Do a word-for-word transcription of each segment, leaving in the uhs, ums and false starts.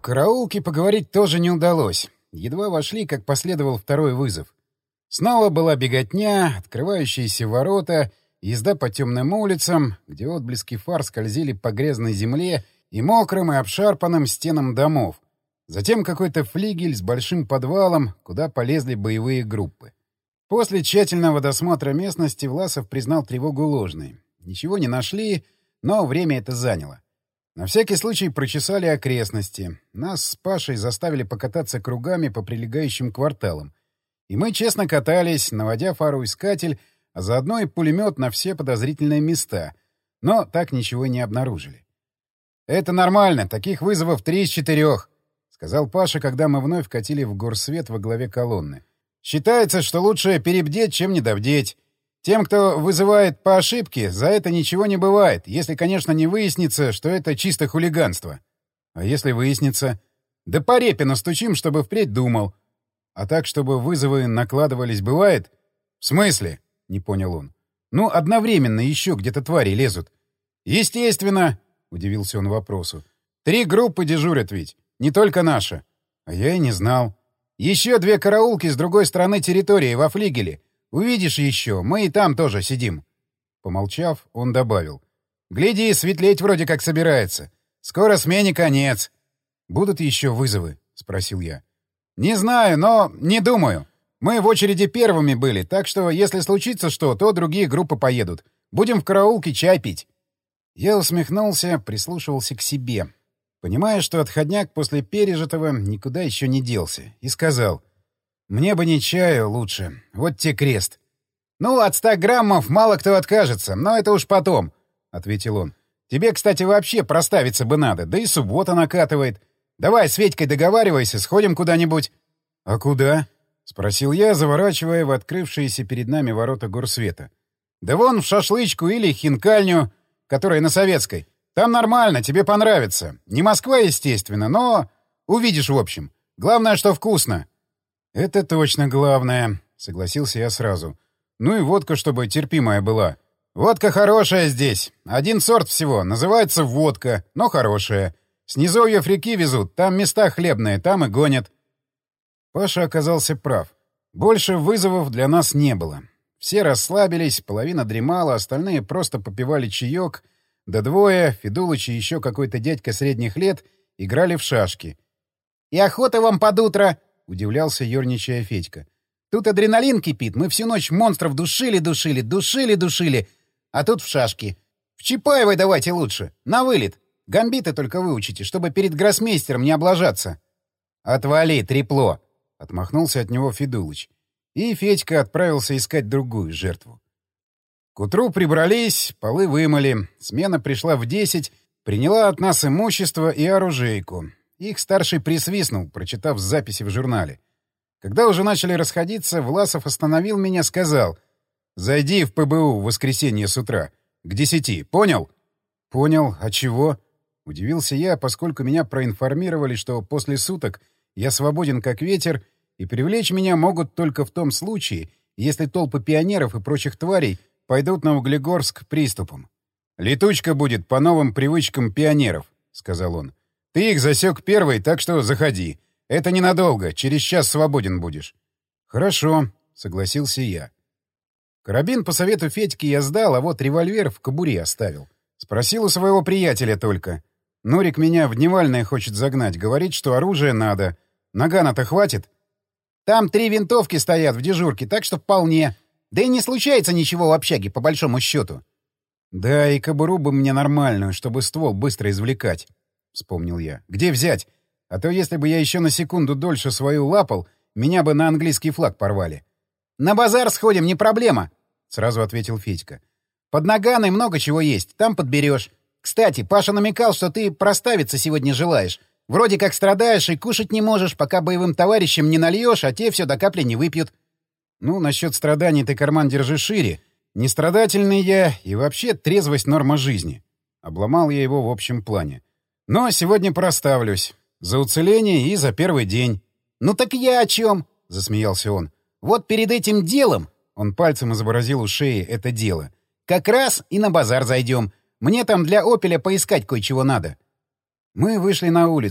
караулке поговорить тоже не удалось. Едва вошли, как последовал второй вызов. Снова была беготня, открывающиеся ворота, езда по темным улицам, где отблески фар скользили по грязной земле и мокрым и обшарпанным стенам домов. Затем какой-то флигель с большим подвалом, куда полезли боевые группы. После тщательного досмотра местности Власов признал тревогу ложной. Ничего не нашли, но время это заняло. На всякий случай прочесали окрестности. Нас с Пашей заставили покататься кругами по прилегающим кварталам. И мы честно катались, наводя фару-искатель, а заодно и пулемет на все подозрительные места. Но так ничего и не обнаружили. «Это нормально, таких вызовов три из четырех», — сказал Паша, когда мы вновь катили в горсвет во главе колонны. «Считается, что лучше перебдеть, чем недобдеть. Тем, кто вызывает по ошибке, за это ничего не бывает, если, конечно, не выяснится, что это чисто хулиганство. А если выяснится? Да по репе настучим, чтобы впредь думал. А так, чтобы вызовы накладывались, бывает? В смысле? — не понял он. Ну, одновременно еще где-то твари лезут. Естественно, — удивился он вопросу. Три группы дежурят ведь, не только наша. А я и не знал. Еще две караулки с другой стороны территории, во флигеле. Увидишь еще, мы и там тоже сидим. Помолчав, он добавил. Гляди, светлеть вроде как собирается. Скоро смене конец. Будут еще вызовы? — спросил я. Не знаю, но не думаю. Мы в очереди первыми были, так что если случится что, то другие группы поедут. Будем в караулке чай пить. Я усмехнулся, прислушивался к себе, понимая, что отходняк после пережитого никуда еще не делся, и сказал. Мне бы не чаю лучше. Вот те крест. — Ну, от ста граммов мало кто откажется, но это уж потом, — ответил он. — Тебе, кстати, вообще проставиться бы надо, да и суббота накатывает. Давай с Ведькой договаривайся, сходим куда-нибудь. — А куда? — спросил я, заворачивая в открывшиеся перед нами ворота горсвета. — Да вон в шашлычку или хинкальню, которая на Советской. Там нормально, тебе понравится. Не Москва, естественно, но... Увидишь, в общем. Главное, что вкусно. — Это точно главное, — согласился я сразу. Ну и водка, чтобы терпимая была. Водка хорошая здесь. Один сорт всего. Называется водка, но хорошая. С низовьев реки везут, там места хлебные, там и гонят. Паша оказался прав. Больше вызовов для нас не было. Все расслабились, половина дремала, остальные просто попивали чаек, да двое, Федулыч и еще какой-то дядька средних лет, играли в шашки. — И охота вам под утро! — удивлялся, ерничая Федька. — Тут адреналин кипит. Мы всю ночь монстров душили-душили, душили-душили. А тут в шашки. В Чапаевой давайте лучше. На вылет. Гамбиты только выучите, чтобы перед гроссмейстером не облажаться. — Отвали, трепло! — отмахнулся от него Федулыч. И Федька отправился искать другую жертву. К утру прибрались, полы вымыли. Смена пришла в десять, приняла от нас имущество и оружейку. Их старший присвистнул, прочитав записи в журнале. Когда уже начали расходиться, Власов остановил меня, сказал: «Зайди в ПБУ в воскресенье с утра. К десяти. Понял?» «Понял. А чего?» Удивился я, поскольку меня проинформировали, что после суток я свободен как ветер, и привлечь меня могут только в том случае, если толпы пионеров и прочих тварей пойдут на Углегорск приступом. «Летучка будет по новым привычкам пионеров», — сказал он. «Ты их засек первый, так что заходи. Это ненадолго, через час свободен будешь». «Хорошо», — согласился я. Карабин по совету Федьки я сдал, а вот револьвер в кобуре оставил. Спросил у своего приятеля только. Нурик меня в дневальное хочет загнать, говорит, что оружие надо. Нагана-то хватит? Там три винтовки стоят в дежурке, так что вполне. Да и не случается ничего в общаге, по большому счету. Да, и кобуру бы мне нормальную, чтобы ствол быстро извлекать. — вспомнил я. — Где взять? А то если бы я еще на секунду дольше свою лапал, меня бы на английский флаг порвали. — На базар сходим, не проблема, — сразу ответил Федька. — Под Наганой много чего есть, там подберешь. Кстати, Паша намекал, что ты проставиться сегодня желаешь. Вроде как страдаешь и кушать не можешь, пока боевым товарищам не нальешь, а те все до капли не выпьют. — Ну, насчет страданий ты карман держи шире. Нестрадательный я и вообще трезвость — норма жизни. Обломал я его в общем плане. Но сегодня проставлюсь. За уцеление и за первый день. — Ну так я о чем? — засмеялся он. — Вот перед этим делом, — он пальцем изобразил у шеи это дело, — как раз и на базар зайдем. Мне там для «Опеля» поискать кое-чего надо. Мы вышли на улицу.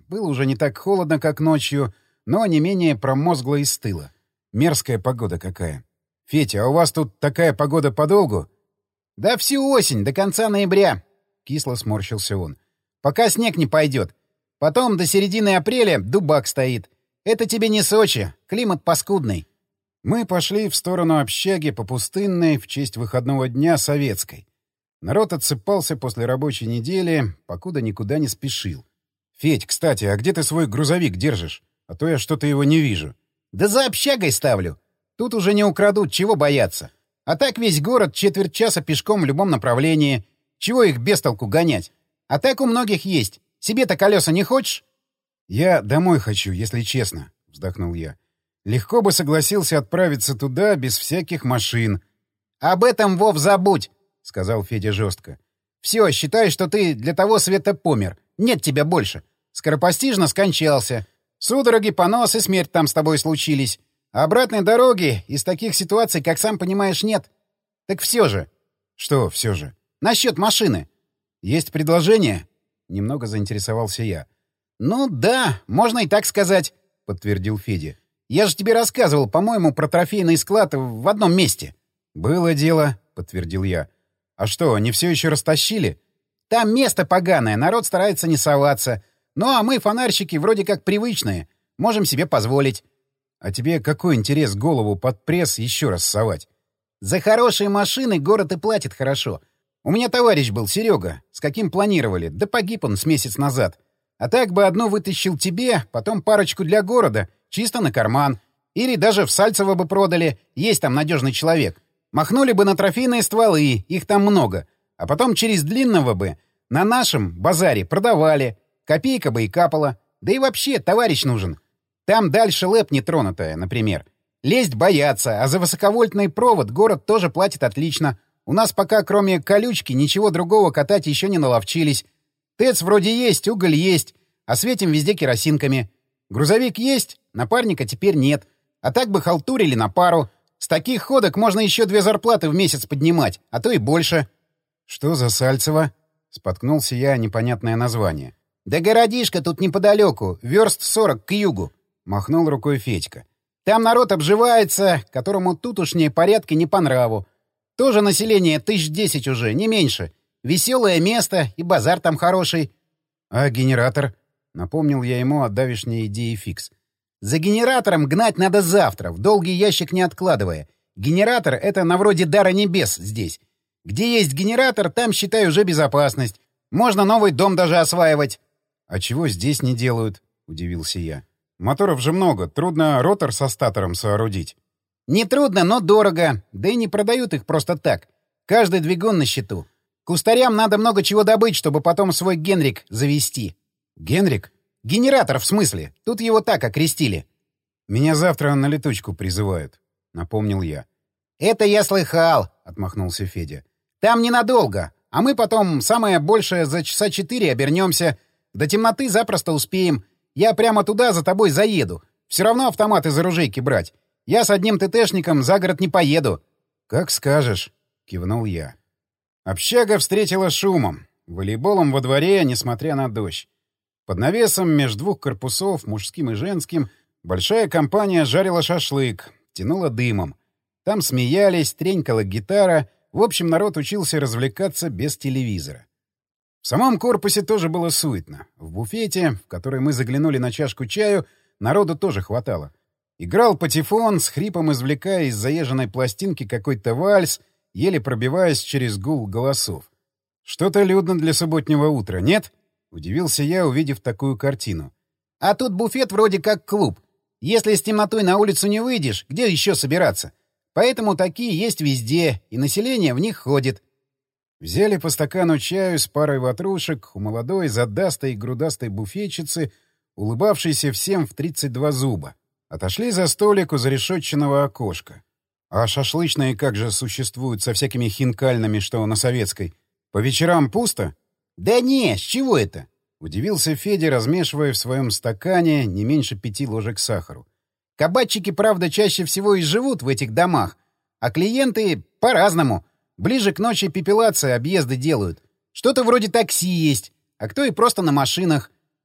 Было уже не так холодно, как ночью, но не менее промозгло и стыло. Мерзкая погода какая. Федя, а у вас тут такая погода подолгу? — Да всю осень, до конца ноября. Кисло сморщился он. — Пока снег не пойдет. Потом до середины апреля дубак стоит. Это тебе не Сочи, климат паскудный. Мы пошли в сторону общаги по Пустынной в честь выходного дня Советской. Народ отсыпался после рабочей недели, покуда никуда не спешил. — Федь, кстати, а где ты свой грузовик держишь? А то я что-то его не вижу. — Да за общагой ставлю. Тут уже не украдут, чего бояться. А так весь город четверть часа пешком в любом направлении. Чего их без толку гонять? А так у многих есть. Себе-то колеса не хочешь? — Я домой хочу, если честно, — вздохнул я. Легко бы согласился отправиться туда без всяких машин. — Об этом, Вов, забудь, — сказал Федя жестко. — Все, считай, что ты для того света помер. Нет тебя больше. Скоропостижно скончался. Судороги, понос и смерть там с тобой случились. А обратной дороги из таких ситуаций, как сам понимаешь, нет. Так все же. — Что все же? — Насчет машины. — Есть предложение? — немного заинтересовался я. — Ну да, можно и так сказать, — подтвердил Федя. — Я же тебе рассказывал, по-моему, про трофейный склад в одном месте. — Было дело, — подтвердил я. — А что, они все еще растащили? — Там место поганое, народ старается не соваться. Ну а мы, фонарщики, вроде как привычные. Можем себе позволить. — А тебе какой интерес голову под пресс еще раз совать? — За хорошие машины город и платит хорошо. У меня товарищ был, Серега, с каким планировали. Да погиб он с месяц назад. А так бы одну вытащил тебе, потом парочку для города, чисто на карман. Или даже в Сальцево бы продали, есть там надежный человек. Махнули бы на трофейные стволы, их там много. А потом через длинного бы на нашем базаре продавали. Копейка бы и капала. Да и вообще, товарищ нужен. Там дальше лэп нетронутая, например. Лезть боятся, а за высоковольтный провод город тоже платит отлично. У нас пока кроме колючки ничего другого катать еще не наловчились. ТЭЦ вроде есть, уголь есть, а светим везде керосинками. Грузовик есть, напарника теперь нет. А так бы халтурили на пару. С таких ходок можно еще две зарплаты в месяц поднимать, а то и больше. — Что за Сальцево? — споткнулся я о непонятное название. — Да городишко тут неподалеку, верст сорок к югу, — махнул рукой Федька. — Там народ обживается, которому тутошние порядки не по нраву. Тоже население тысяч десять уже, не меньше. Веселое место, и базар там хороший. — А генератор? — напомнил я ему о давешней идее фикс. — За генератором гнать надо завтра, в долгий ящик не откладывая. Генератор — это на вроде дара небес здесь. Где есть генератор, там, считай, уже безопасность. Можно новый дом даже осваивать. — А чего здесь не делают? — удивился я. — Моторов же много, трудно ротор со статором соорудить. — Не трудно, но дорого. Да и не продают их просто так. Каждый двигун на счету. Кустарям надо много чего добыть, чтобы потом свой Генрик завести. — Генрик? — Генератор, в смысле. Тут его так окрестили. — Меня завтра на летучку призывают, — напомнил я. — Это я слыхал, — отмахнулся Федя. — Там ненадолго. А мы потом, самое большее, за часа четыре обернемся. До темноты запросто успеем. Я прямо туда за тобой заеду. Все равно автомат из оружейки брать. Я с одним ТТшником за город не поеду. — Как скажешь, — кивнул я. Общага встретила шумом. Волейболом во дворе, несмотря на дождь. Под навесом между двух корпусов, мужским и женским, большая компания жарила шашлык, тянула дымом. Там смеялись, тренькала гитара. В общем, народ учился развлекаться без телевизора. В самом корпусе тоже было суетно. В буфете, в который мы заглянули на чашку чаю, народу тоже хватало. Играл патефон, с хрипом извлекая из заезженной пластинки какой-то вальс, еле пробиваясь через гул голосов. Что-то людно для субботнего утра, нет? Удивился я, увидев такую картину. А тут буфет вроде как клуб. Если с темнотой на улицу не выйдешь, где еще собираться? Поэтому такие есть везде, и население в них ходит. Взяли по стакану чаю с парой ватрушек у молодой, задастой и грудастой буфетчицы, улыбавшейся всем в тридцать два зуба. Отошли за столик у зарешетченного окошка. А шашлычные как же существуют со всякими хинкальными, что на Советской? По вечерам пусто? — Да не, с чего это? — удивился Федя, размешивая в своем стакане не меньше пяти ложек сахару. — Кабачики, правда, чаще всего и живут в этих домах, а клиенты по-разному. Ближе к ночи пепелация, объезды делают. Что-то вроде такси есть, а кто и просто на машинах.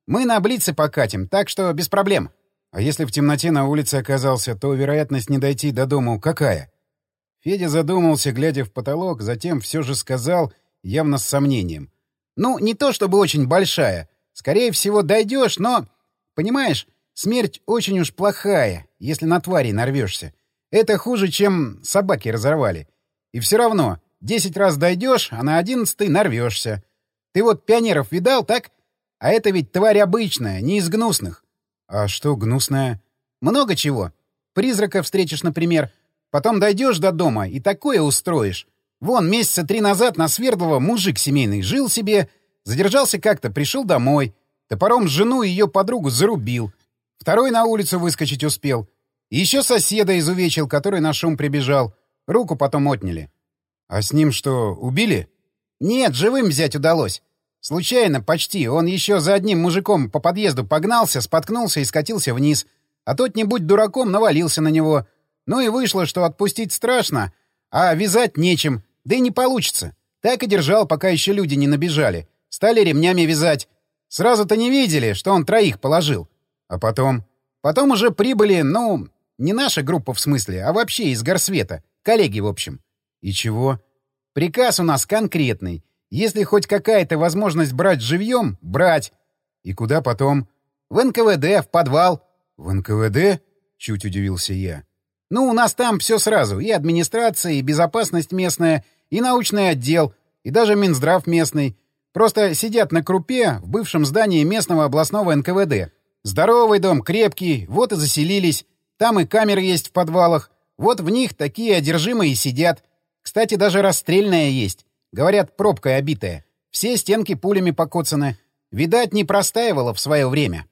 Мы на блице покатим, так что без проблем. А если в темноте на улице оказался, то вероятность не дойти до дому какая? Федя задумался, глядя в потолок, затем все же сказал, явно с сомнением. Ну, не то чтобы очень большая. Скорее всего, дойдешь, но... Понимаешь, смерть очень уж плохая, если на твари нарвешься. Это хуже, чем собаки разорвали. И все равно, десять раз дойдешь, а на одиннадцатый нарвешься. Ты вот пионеров видал, так? А это ведь тварь обычная, не из гнусных. А что гнусное? Много чего. Призрака встретишь, например. Потом дойдешь до дома и такое устроишь. Вон, месяца три назад на Свердлова мужик семейный жил себе, задержался как-то, пришел домой. Топором жену и ее подругу зарубил. Второй на улицу выскочить успел. И еще соседа изувечил, который на шум прибежал. Руку потом отняли. А с ним что, убили? Нет, живым взять удалось. Случайно, почти. Он еще за одним мужиком по подъезду погнался, споткнулся и скатился вниз. А тот, не будь дураком, навалился на него. Ну и вышло, что отпустить страшно, а вязать нечем. Да и не получится. Так и держал, пока еще люди не набежали. Стали ремнями вязать. Сразу-то не видели, что он троих положил. А потом? Потом уже прибыли, ну, не наша группа в смысле, а вообще из горсвета. Коллеги, в общем. И чего? Приказ у нас конкретный. Если хоть какая-то возможность брать живьем — брать. И куда потом? В эн ка вэ дэ, в подвал. В эн ка вэ дэ? Чуть удивился я. Ну, у нас там все сразу. И администрация, и безопасность местная, и научный отдел, и даже Минздрав местный. Просто сидят на крупе в бывшем здании местного областного эн ка вэ дэ. Здоровый дом, крепкий, вот и заселились. Там и камеры есть в подвалах. Вот в них такие одержимые сидят. Кстати, даже расстрельная есть. Говорят, пробкой обитая. Все стенки пулями покоцаны. Видать, не простаивало в свое время.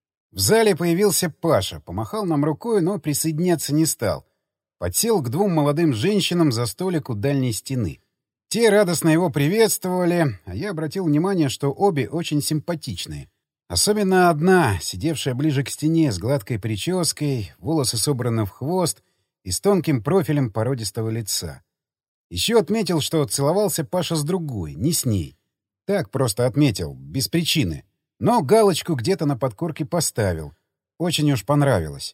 В зале появился Паша, помахал нам рукой, но присоединяться не стал. Подсел к двум молодым женщинам за столик у дальней стены. Те радостно его приветствовали, а я обратил внимание, что обе очень симпатичные. Особенно одна, сидевшая ближе к стене, с гладкой прической, волосы собраны в хвост и с тонким профилем породистого лица. Еще отметил, что целовался Паша с другой, не с ней. Так просто отметил, без причины. Но галочку где-то на подкорке поставил. Очень уж понравилось.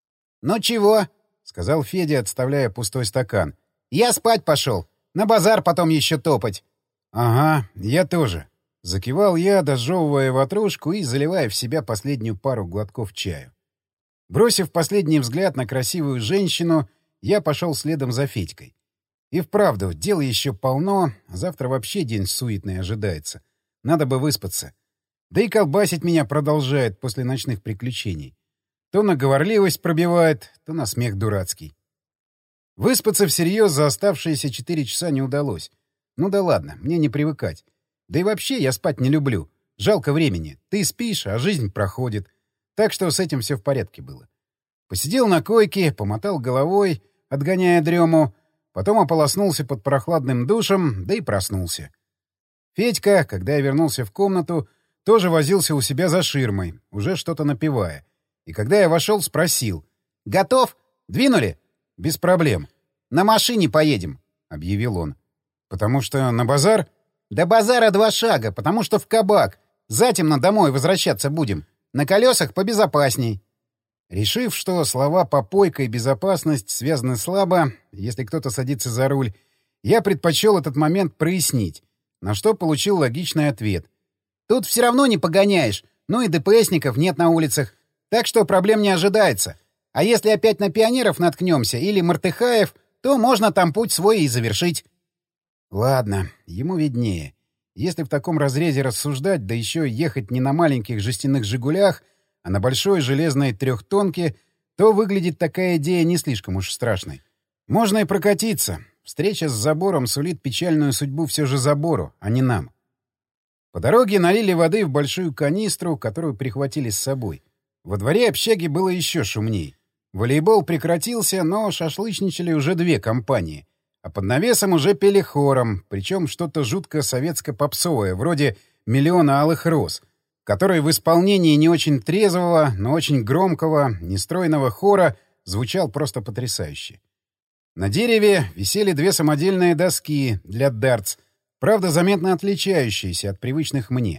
«Ну чего?» — сказал Федя, отставляя пустой стакан. «Я спать пошел. На базар потом еще топать». «Ага, я тоже». Закивал я, дожевывая ватрушку и заливая в себя последнюю пару глотков чаю. Бросив последний взгляд на красивую женщину, я пошел следом за Федькой. И вправду, дел еще полно, завтра вообще день суетный ожидается. Надо бы выспаться. Да и колбасить меня продолжает после ночных приключений. То на говорливость пробивает, то на смех дурацкий. Выспаться всерьез за оставшиеся четыре часа не удалось. Ну да ладно, мне не привыкать. Да и вообще я спать не люблю. Жалко времени. Ты спишь, а жизнь проходит. Так что с этим все в порядке было. Посидел на койке, помотал головой, отгоняя дрему, потом ополоснулся под прохладным душем, да и проснулся. Федька, когда я вернулся в комнату, тоже возился у себя за ширмой, уже что-то напевая. И когда я вошел, спросил. «Готов? Двинули?» «Без проблем». «На машине поедем», — объявил он. «Потому что на базар?» «До базара два шага, потому что в кабак. Затемно домой возвращаться будем. На колесах побезопасней». Решив, что слова «попойка» и «безопасность» связаны слабо, если кто-то садится за руль, я предпочел этот момент прояснить, на что получил логичный ответ. «Тут все равно не погоняешь, ну и дэ пэ эсников нет на улицах, так что проблем не ожидается. А если опять на пионеров наткнемся или мартыхаев, то можно там путь свой и завершить». Ладно, ему виднее. Если в таком разрезе рассуждать, да еще ехать не на маленьких жестяных «Жигулях», а на большой железной трехтонке, то выглядит такая идея не слишком уж страшной. Можно и прокатиться. Встреча с забором сулит печальную судьбу все же забору, а не нам. По дороге налили воды в большую канистру, которую прихватили с собой. Во дворе общаги было еще шумней. Волейбол прекратился, но шашлычничали уже две компании. А под навесом уже пели хором, причем что-то жутко советско-попсовое, вроде «Миллиона алых роз», который в исполнении не очень трезвого, но очень громкого, нестройного хора звучал просто потрясающе. На дереве висели две самодельные доски для дартс, правда, заметно отличающиеся от привычных мне.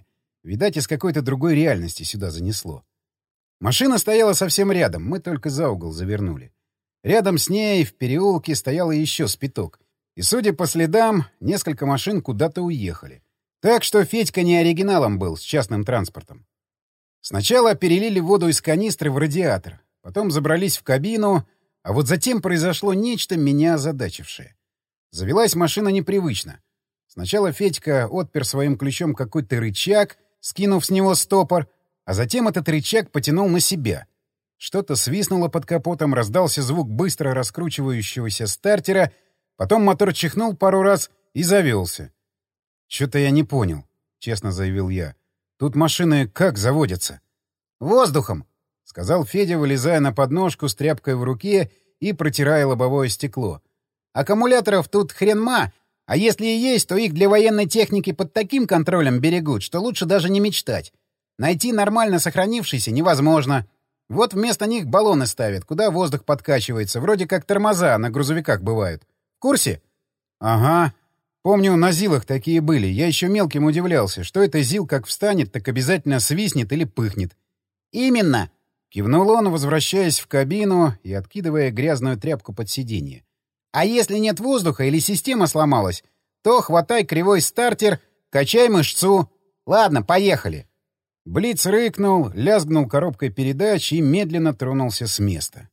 Видать, из какой-то другой реальности сюда занесло. Машина стояла совсем рядом, мы только за угол завернули. Рядом с ней в переулке стояло еще спиток. И, судя по следам, несколько машин куда-то уехали. Так что Федька не оригиналом был с частным транспортом. Сначала перелили воду из канистры в радиатор, потом забрались в кабину, а вот затем произошло нечто, меня озадачившее. Завелась машина непривычно. Сначала Федька отпер своим ключом какой-то рычаг, скинув с него стопор, а затем этот рычаг потянул на себя. Что-то свистнуло под капотом, раздался звук быстро раскручивающегося стартера, потом мотор чихнул пару раз и завелся. «Чё-то я не понял», — честно заявил я. «Тут машины как заводятся?» «Воздухом», — сказал Федя, вылезая на подножку с тряпкой в руке и протирая лобовое стекло. «Аккумуляторов тут хрен-ма, а если и есть, то их для военной техники под таким контролем берегут, что лучше даже не мечтать. Найти нормально сохранившийся невозможно. Вот вместо них баллоны ставят, куда воздух подкачивается, вроде как тормоза на грузовиках бывают. В курсе?» «Ага. Помню, на ЗИЛах такие были. Я еще мелким удивлялся, что это ЗИЛ как встанет, так обязательно свистнет или пыхнет». «Именно!» — кивнул он, возвращаясь в кабину и откидывая грязную тряпку под сиденье. «А если нет воздуха или система сломалась, то хватай кривой стартер, качай мышцу. Ладно, поехали». Блиц рыкнул, лязгнул коробкой передач и медленно тронулся с места.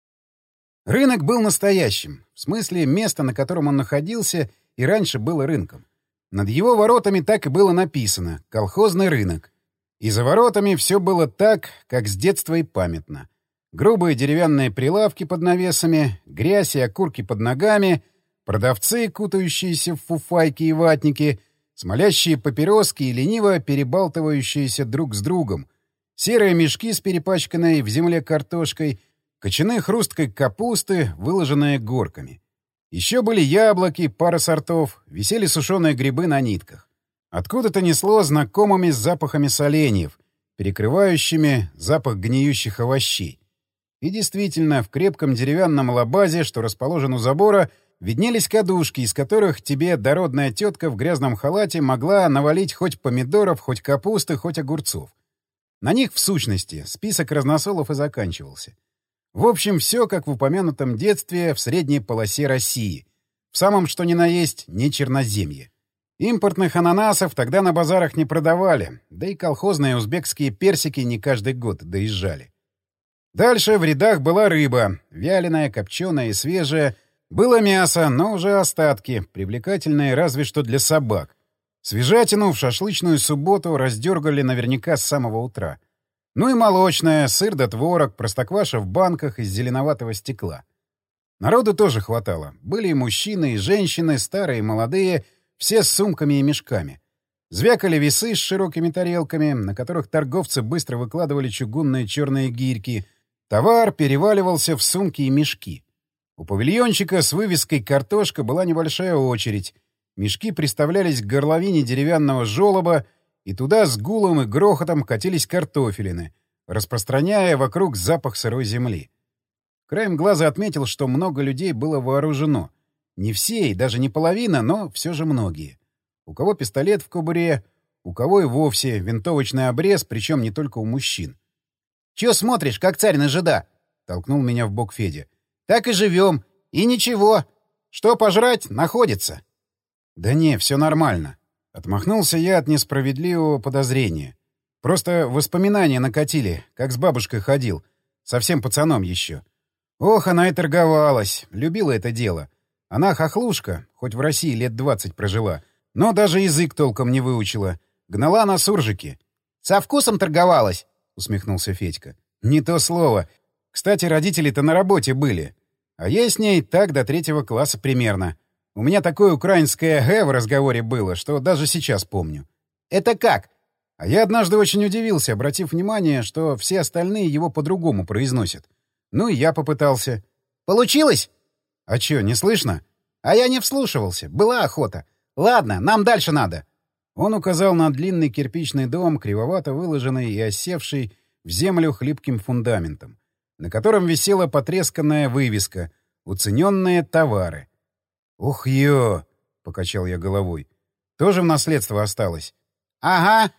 Рынок был настоящим. В смысле, место, на котором он находился, и раньше было рынком. Над его воротами так и было написано «Колхозный рынок». И за воротами все было так, как с детства и памятно. Грубые деревянные прилавки под навесами, грязь и окурки под ногами, продавцы, кутающиеся в фуфайки и ватники, смолящие папироски и лениво перебалтывающиеся друг с другом, серые мешки с перепачканной в земле картошкой, кочаны хрусткой капусты, выложенные горками. Еще были яблоки, пара сортов, висели сушеные грибы на нитках. Откуда-то несло знакомыми запахами соленьев, перекрывающими запах гниющих овощей. И действительно, в крепком деревянном лабазе, что расположен у забора, виднелись кадушки, из которых тебе дородная тетка в грязном халате могла навалить хоть помидоров, хоть капусты, хоть огурцов. На них, в сущности, список разносолов и заканчивался. В общем, все как в упомянутом детстве в средней полосе России. В самом что ни на есть не черноземье. Импортных ананасов тогда на базарах не продавали, да и колхозные узбекские персики не каждый год доезжали. Дальше в рядах была рыба, вяленая, копченая и свежая. Было мясо, но уже остатки, привлекательные разве что для собак. Свежатину в шашлычную субботу раздергали наверняка с самого утра. Ну и молочное, сыр да творог, простокваша в банках из зеленоватого стекла. Народу тоже хватало. Были и мужчины, и женщины, старые и молодые, все с сумками и мешками. Звякали весы с широкими тарелками, на которых торговцы быстро выкладывали чугунные черные гирьки. Товар переваливался в сумки и мешки. У павильончика с вывеской «Картошка» была небольшая очередь. Мешки приставлялись к горловине деревянного жолоба, и туда с гулом и грохотом катились картофелины, распространяя вокруг запах сырой земли. Краем глаза отметил, что много людей было вооружено. Не все и даже не половина, но все же многие. У кого пистолет в кобуре, у кого и вовсе винтовочный обрез, причем не только у мужчин. «Чё смотришь, как царь на жида?» — толкнул меня в бок Федя. «Так и живем. И ничего. Что пожрать, находится». «Да не, все нормально». Отмахнулся я от несправедливого подозрения. Просто воспоминания накатили, как с бабушкой ходил. Совсем пацаном еще. Ох, она и торговалась. Любила это дело. Она хохлушка, хоть в России лет двадцать прожила. Но даже язык толком не выучила. Гнала на суржике. «Со вкусом торговалась?» — усмехнулся Федька. «Не то слово. Кстати, родители-то на работе были. А я с ней так до третьего класса примерно. У меня такое украинское «г» в разговоре было, что даже сейчас помню». «Это как?» А я однажды очень удивился, обратив внимание, что все остальные его по-другому произносят. Ну и я попытался. «Получилось?» «А чё, не слышно?» «А я не вслушивался. Была охота. Ладно, нам дальше надо». Он указал на длинный кирпичный дом, кривовато выложенный и осевший в землю хлипким фундаментом, на котором висела потресканная вывеска «Уцененные товары». «Ух, ё!» — покачал я головой. «Тоже в наследство осталось?» «Ага.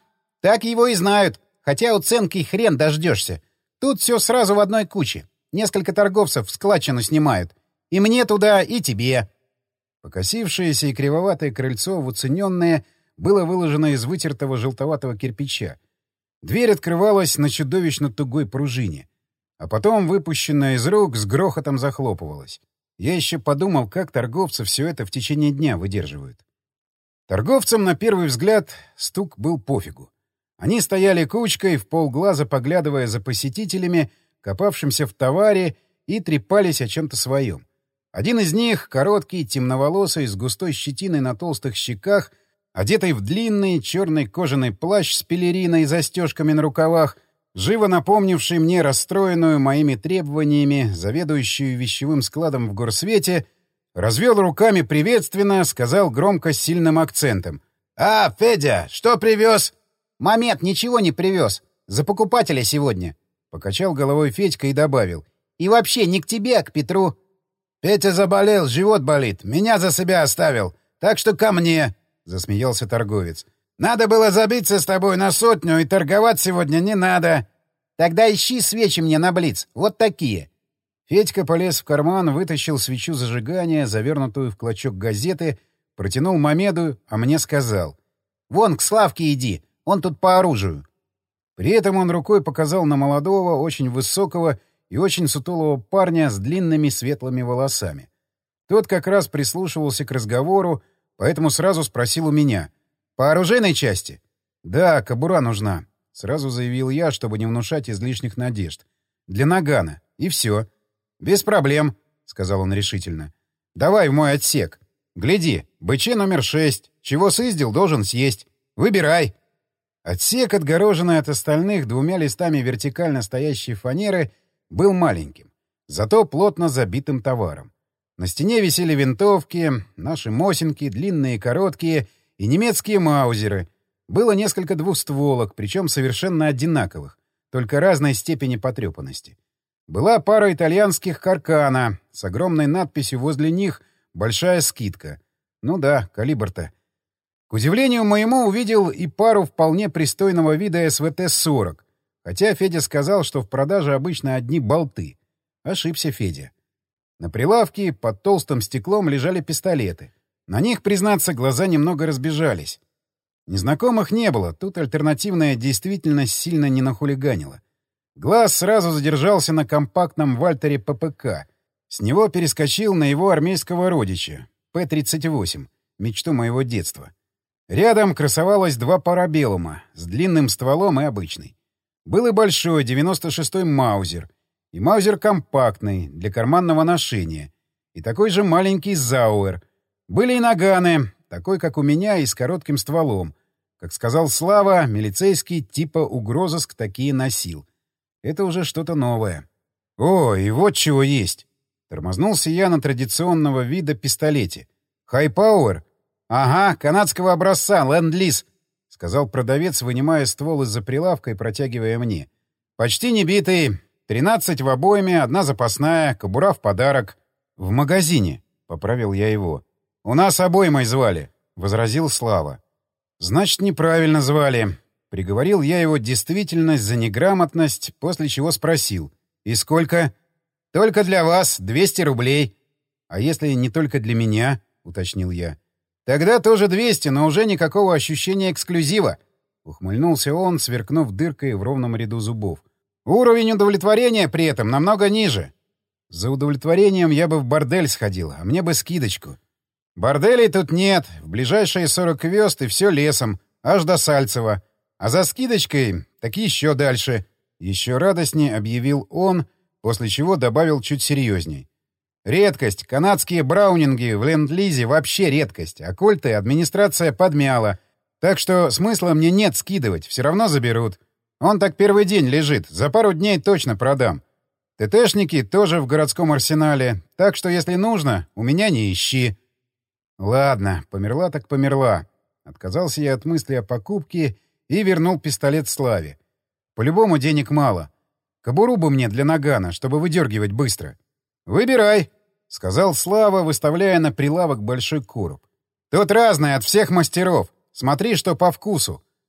Так его и знают, хотя уценки хрен дождешься. Тут все сразу в одной куче. Несколько торговцев складчину снимают. И мне туда, и тебе. Покосившееся и кривоватое крыльцо в уцененное было выложено из вытертого желтоватого кирпича. Дверь открывалась на чудовищно тугой пружине, а потом, выпущенная из рук, с грохотом захлопывалась. Я еще подумал, как торговцы все это в течение дня выдерживают. Торговцам, на первый взгляд, стук был пофигу. Они стояли кучкой, в полглаза поглядывая за посетителями, копавшимся в товаре, и трепались о чем-то своем. Один из них, короткий, темноволосый, с густой щетиной на толстых щеках, одетый в длинный черный кожаный плащ с пелериной и застежками на рукавах, живо напомнивший мне расстроенную моими требованиями заведующую вещевым складом в горсвете, развел руками приветственно, сказал громко с сильным акцентом. «А, Федя, что привез?» «Момент, ничего не привез. За покупателя сегодня». Покачал головой Федька и добавил. «И вообще не к тебе, а к Петру». «Петя заболел, живот болит. Меня за себя оставил. Так что ко мне», — засмеялся торговец. «Надо было забиться с тобой на сотню, и торговать сегодня не надо». «Тогда ищи свечи мне на блиц. Вот такие». Федька полез в карман, вытащил свечу зажигания, завернутую в клочок газеты, протянул Мамеду, а мне сказал. «Вон, к Славке иди. Он тут по оружию». При этом он рукой показал на молодого, очень высокого и очень сутулого парня с длинными светлыми волосами. Тот как раз прислушивался к разговору, поэтому сразу спросил у меня. «По оружейной части?» «Да, кобура нужна», — сразу заявил я, чтобы не внушать излишних надежд. «Для нагана. И все». «Без проблем», — сказал он решительно. «Давай в мой отсек. Гляди, быче номер шесть. Чего сыздил, должен съесть. Выбирай». Отсек, отгороженный от остальных двумя листами вертикально стоящей фанеры, был маленьким, зато плотно забитым товаром. На стене висели винтовки, наши мосинки, длинные и короткие, и немецкие маузеры. Было несколько двухстволок, причем совершенно одинаковых, только разной степени потрепанности. Была пара итальянских каркана, с огромной надписью возле них «Большая скидка». Ну да, калибр-то. К удивлению моему, увидел и пару вполне пристойного вида эс вэ тэ сорок, хотя Федя сказал, что в продаже обычно одни болты. Ошибся Федя. На прилавке под толстым стеклом лежали пистолеты. На них, признаться, глаза немного разбежались. Незнакомых не было, тут альтернативная действительность сильно не нахулиганила. Глаз сразу задержался на компактном Вальтере пэ пэ ка. С него перескочил на его армейского родича, пэ тридцать восемь, мечту моего детства. Рядом красовалось два парабеллума с длинным стволом и обычный. Был и большой девяносто шестой маузер, и маузер компактный для карманного ношения, и такой же маленький зауэр. Были и наганы, такой, как у меня, и с коротким стволом. Как сказал Слава, милицейский типа угрозыск такие носил. Это уже что-то новое. О, и вот чего есть. Тормознулся я на традиционного вида пистолете. Хай-пауэр? Ага, канадского образца, ленд-лиз, — сказал продавец, вынимая ствол из-за прилавка и протягивая мне. Почти не битый, тринадцать в обойме, одна запасная, кобура в подарок. В магазине, — поправил я его. У нас обоймой звали, — возразил Слава. Значит, неправильно звали. Приговорил я его действительность за неграмотность, после чего спросил. «И сколько?» «Только для вас, двести рублей». «А если не только для меня?» — уточнил я. «Тогда тоже двести, но уже никакого ощущения эксклюзива», — ухмыльнулся он, сверкнув дыркой в ровном ряду зубов. «Уровень удовлетворения при этом намного ниже». «За удовлетворением я бы в бордель сходил, а мне бы скидочку». «Борделей тут нет, в ближайшие сорок верст и все лесом, аж до Сальцева. А за скидочкой так еще дальше», — еще радостнее объявил он, после чего добавил чуть серьезней. «Редкость. Канадские браунинги в ленд-лизе вообще редкость, а кольты администрация подмяла. Так что смысла мне нет скидывать, все равно заберут. Он так первый день лежит, за пару дней точно продам. ТТшники тоже в городском арсенале, так что если нужно, у меня не ищи». «Ладно, померла так померла». Отказался я от мысли о покупке и вернул пистолет Славе. «По-любому денег мало. Кобуру бы мне для нагана, чтобы выдергивать быстро». «Выбирай», — сказал Слава, выставляя на прилавок большой короб. «Тут разное от всех мастеров. Смотри, что по вкусу.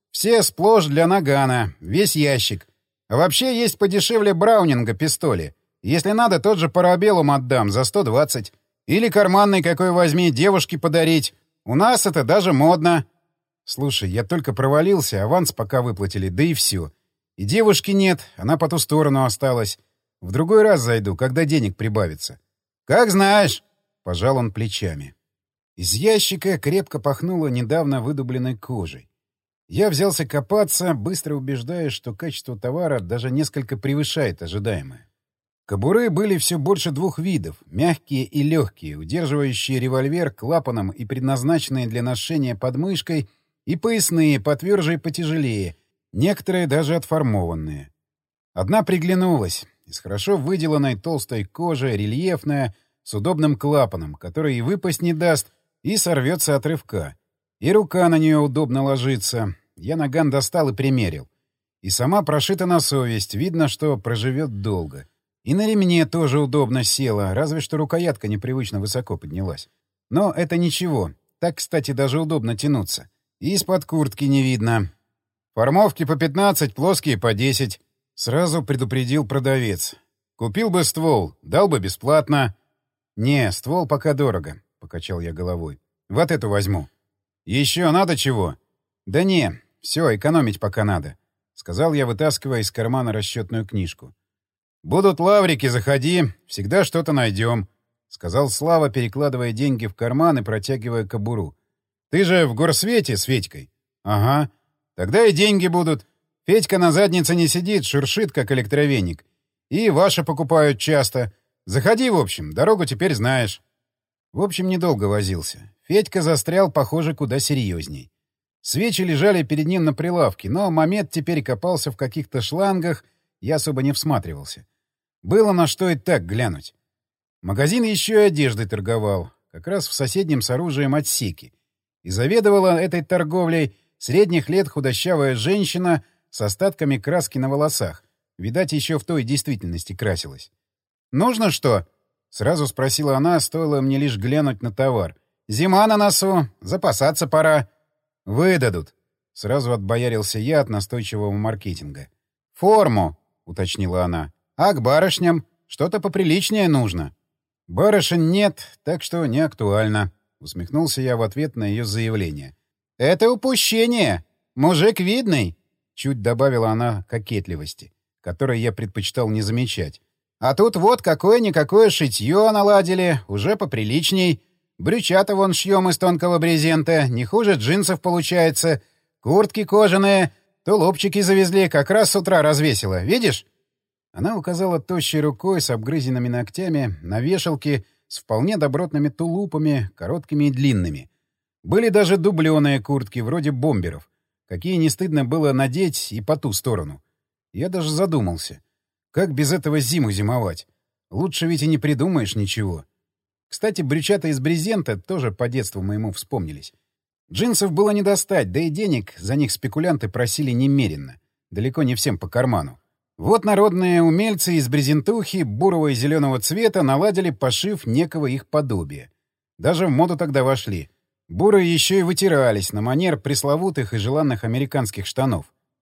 Все сплошь для нагана, весь ящик. А вообще есть подешевле Браунинга пистоли. Если надо, тот же парабеллум отдам за сто двадцать. Или карманный какой возьми, девушке подарить. У нас это даже модно. Слушай, я только провалился, аванс пока выплатили, да и все. И девушки нет, она по ту сторону осталась. В другой раз зайду, когда денег прибавится. Как знаешь, — пожал он плечами. Из ящика крепко пахнуло недавно выдубленной кожей. Я взялся копаться, быстро убеждаясь, что качество товара даже несколько превышает ожидаемое. Кобуры были все больше двух видов — мягкие и легкие, удерживающие револьвер клапаном и предназначенные для ношения под мышкой, и поясные, потверже и потяжелее, некоторые даже отформованные. Одна приглянулась, из хорошо выделанной толстой кожи, рельефная, с удобным клапаном, который и выпасть не даст, и сорвется от рывка. И рука на нее удобно ложится. Я наган достал и примерил. И сама прошита на совесть, видно, что проживет долго. И на ремне тоже удобно села, разве что рукоятка непривычно высоко поднялась. Но это ничего. Так, кстати, даже удобно тянуться. И из-под куртки не видно. Формовки по пятнадцать, плоские по десять. Сразу предупредил продавец. Купил бы ствол, дал бы бесплатно. Не, ствол пока дорого, — покачал я головой. Вот эту возьму. Еще надо чего? Да не, все, экономить пока надо, — сказал я, вытаскивая из кармана расчетную книжку. «Будут лаврики, заходи, всегда что-то найдем», — сказал Слава, перекладывая деньги в карман и протягивая кобуру. «Ты же в горсвете с Федькой?» «Ага. Тогда и деньги будут. Федька на заднице не сидит, шуршит, как электровеник. И ваши покупают часто. Заходи, в общем, дорогу теперь знаешь». В общем, недолго возился. Федька застрял, похоже, куда серьезней. Свечи лежали перед ним на прилавке, но Мамед теперь копался в каких-то шлангах, я особо не всматривался. Было на что и так глянуть. Магазин еще и одеждой торговал, как раз в соседнем с оружием отсеке. И заведовала этой торговлей средних лет худощавая женщина с остатками краски на волосах. Видать, еще в той действительности красилась. «Нужно что?» — сразу спросила она, стоило мне лишь глянуть на товар. «Зима на носу, запасаться пора». «Выдадут», — сразу отбоярился я от настойчивого маркетинга. «Форму», — уточнила она. «А к барышням что-то поприличнее нужно». «Барышень нет, так что не актуально», — усмехнулся я в ответ на ее заявление. «Это упущение! Мужик видный!» — чуть добавила она кокетливости, которой я предпочитал не замечать. «А тут вот какое-никакое шитье наладили, уже поприличней. Брючата вон шьем из тонкого брезента, не хуже джинсов получается. Куртки кожаные, тулупчики завезли, как раз с утра развесила. Видишь?» Она указала тощей рукой с обгрызенными ногтями на вешалки с вполне добротными тулупами, короткими и длинными. Были даже дубленые куртки, вроде бомберов, какие не стыдно было надеть и по ту сторону. Я даже задумался. Как без этого зиму зимовать? Лучше ведь и не придумаешь ничего. Кстати, брючата из брезента тоже по детству моему вспомнились. Джинсов было не достать, да и денег за них спекулянты просили немеренно. Далеко не всем по карману. Вот народные умельцы из брезентухи бурого и зеленого цвета наладили пошив некого их подобия. Даже в моду тогда вошли. Бурые еще и вытирались на манер пресловутых и желанных американских штанов.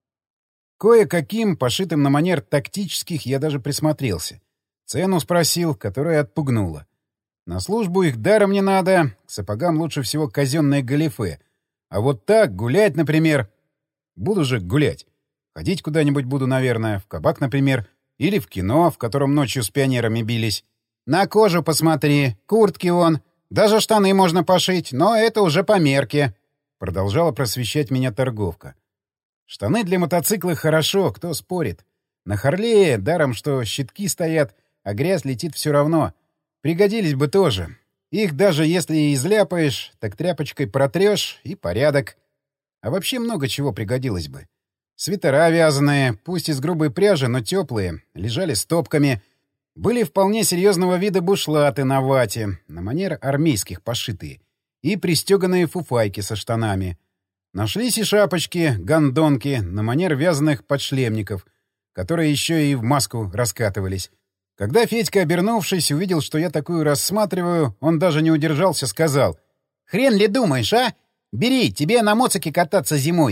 Кое-каким, пошитым на манер тактических, я даже присмотрелся. Цену спросил, которая отпугнула. На службу их даром не надо, к сапогам лучше всего казенное галифе. А вот так, гулять, например... Буду же гулять. Ходить куда-нибудь буду, наверное, в кабак, например, или в кино, в котором ночью с пионерами бились. На кожу посмотри, куртки вон, даже штаны можно пошить, но это уже по мерке. Продолжала просвещать меня торговка. Штаны для мотоцикла хорошо, кто спорит. На Харлее, даром что щитки стоят, а грязь летит все равно. Пригодились бы тоже. Их даже если и изляпаешь, так тряпочкой протрешь — и порядок. А вообще много чего пригодилось бы. Свитера вязаные, пусть из грубой пряжи, но теплые, лежали стопками. Были вполне серьезного вида бушлаты на вате, на манер армейских пошитые, и пристеганные фуфайки со штанами. Нашлись и шапочки, гондонки, на манер вязаных подшлемников, которые еще и в маску раскатывались. Когда Федька, обернувшись, увидел, что я такую рассматриваю, он даже не удержался, сказал: «Хрен ли думаешь, а? Бери, тебе на моцике кататься зимой.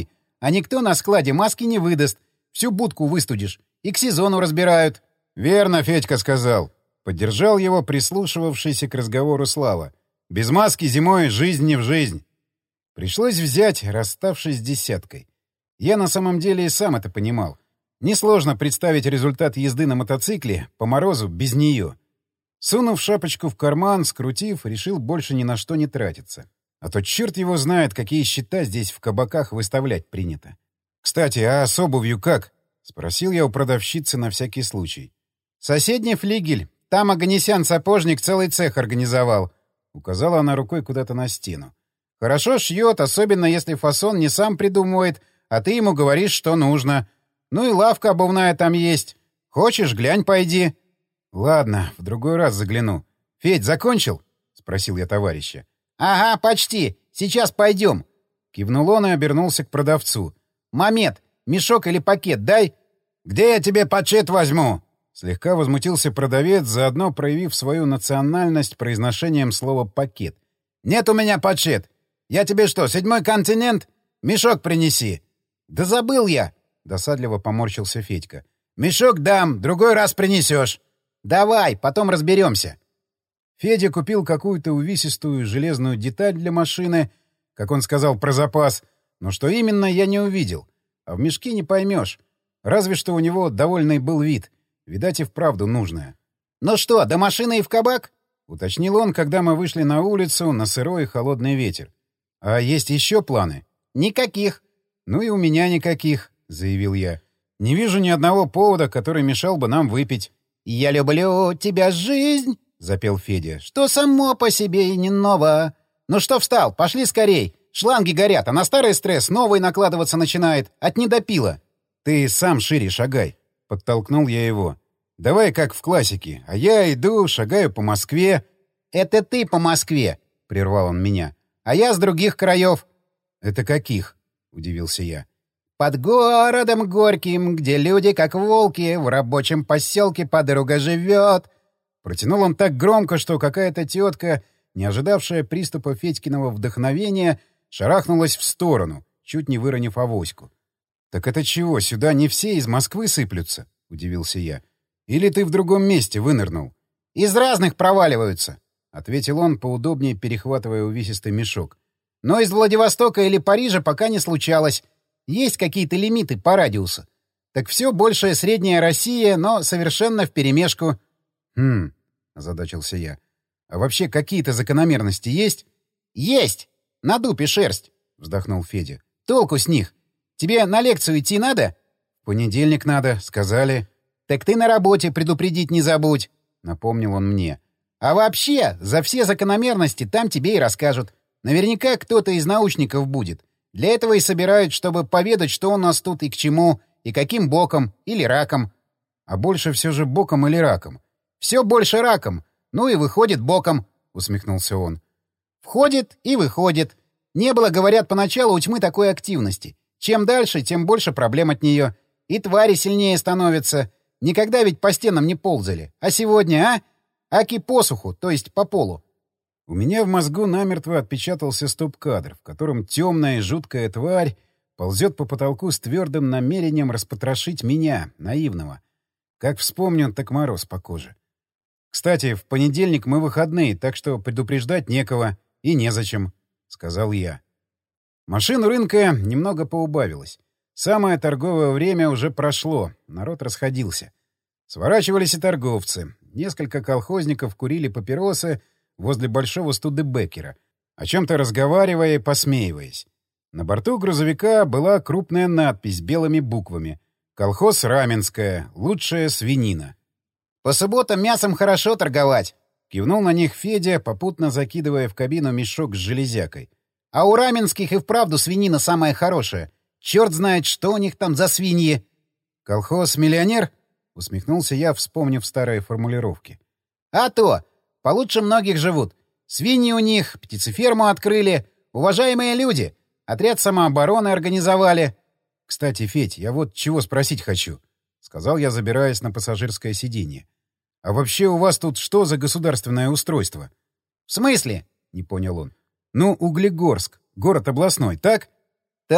А никто на складе маски не выдаст. Всю будку выстудишь. И к сезону разбирают. — Верно, Федька сказал. Поддержал его прислушивавшийся к разговору Слава. Без маски зимой жизнь не в жизнь. Пришлось взять, расставшись с десяткой. Я на самом деле и сам это понимал. Несложно представить результат езды на мотоцикле по морозу без нее. Сунув шапочку в карман, скрутив, решил больше ни на что не тратиться. А то черт его знает, какие счета здесь в кабаках выставлять принято. «Кстати, а с обувью как?» — спросил я у продавщицы на всякий случай. «Соседний флигель. Там Оганесян-сапожник целый цех организовал», — указала она рукой куда-то на стену. «Хорошо шьет, особенно если фасон не сам придумывает, а ты ему говоришь, что нужно. Ну и лавка обувная там есть. Хочешь, глянь, пойди». «Ладно, в другой раз загляну. Федь, закончил?» — спросил я товарища. «Ага, почти. Сейчас пойдем». Кивнул он и обернулся к продавцу. «Мамед, мешок или пакет дай». «Где я тебе пачет возьму?» Слегка возмутился продавец, заодно проявив свою национальность произношением слова «пакет». «Нет у меня пачет. Я тебе что, седьмой континент? Мешок принеси». «Да забыл я!» — досадливо поморщился Федька. «Мешок дам, другой раз принесешь». «Давай, потом разберемся». Федя купил какую-то увесистую железную деталь для машины, как он сказал про запас, но что именно, я не увидел. А в мешке не поймешь. Разве что у него довольный был вид. Видать, и вправду нужное. «Ну что, до машины и в кабак?» — уточнил он, когда мы вышли на улицу на сырой и холодный ветер. «А есть еще планы?» «Никаких». «Ну и у меня никаких», — заявил я. «Не вижу ни одного повода, который мешал бы нам выпить». «Я люблю тебя, жизнь», — запел Федя, — «что само по себе и не ново». «Ну что встал? Пошли скорей. Шланги горят, а на старый стресс новый накладываться начинает. От недопила». «Ты сам шире шагай», — подтолкнул я его. «Давай как в классике. А я иду, шагаю по Москве». «Это ты по Москве», — прервал он меня. «А я с других краев». «Это каких?» — удивился я. «Под городом горьким, где люди, как волки, в рабочем поселке подруга живет». Протянул он так громко, что какая-то тетка, не ожидавшая приступа Федькиного вдохновения, шарахнулась в сторону, чуть не выронив авоську. «Так это чего, сюда не все из Москвы сыплются?» — удивился я. «Или ты в другом месте вынырнул?» «Из разных проваливаются», — ответил он, поудобнее перехватывая увесистый мешок. «Но из Владивостока или Парижа пока не случалось. Есть какие-то лимиты по радиусу. Так все большая средняя Россия, но совершенно вперемешку». «Хм», — озадачился я. «А вообще какие-то закономерности есть?» «Есть! На дупе шерсть», — вздохнул Федя. «Толку с них. Тебе на лекцию идти надо?» «В понедельник надо, сказали». «Так ты на работе предупредить не забудь», — напомнил он мне. «А вообще, за все закономерности там тебе и расскажут. Наверняка кто-то из научников будет. Для этого и собирают, чтобы поведать, что у нас тут и к чему, и каким боком или раком». «А больше все же боком или раком?» «Все больше раком. Ну и выходит боком», — усмехнулся он. «Входит и выходит. Не было, говорят, поначалу у тьмы такой активности. Чем дальше, тем больше проблем от нее. И твари сильнее становятся. Никогда ведь по стенам не ползали. А сегодня, а? Аки посуху, то есть по полу». У меня в мозгу намертво отпечатался стоп-кадр, в котором темная и жуткая тварь ползет по потолку с твердым намерением распотрошить меня, наивного. Как вспомню, так мороз по коже. «Кстати, в понедельник мы выходные, так что предупреждать некого и незачем», — сказал я. Машин у рынка немного поубавилось. Самое торговое время уже прошло, народ расходился. Сворачивались и торговцы. Несколько колхозников курили папиросы возле большого студебекера, о чем-то разговаривая и посмеиваясь. На борту грузовика была крупная надпись белыми буквами: «Колхоз Раменская. Лучшая свинина». «По субботам мясом хорошо торговать», — кивнул на них Федя, попутно закидывая в кабину мешок с железякой. «А у Раменских и вправду свинина самая хорошая. Черт знает, что у них там за свиньи». «Колхоз-миллионер?» — усмехнулся я, вспомнив старые формулировки. «А то! Получше многих живут. Свиньи у них, птицеферму открыли. Уважаемые люди! Отряд самообороны организовали». «Кстати, Федь, я вот чего спросить хочу», — сказал я, забираясь на пассажирское сиденье. «А вообще у вас тут что за государственное устройство?» «В смысле?» — не понял он. «Ну, Углегорск. Город областной, так?» «Так.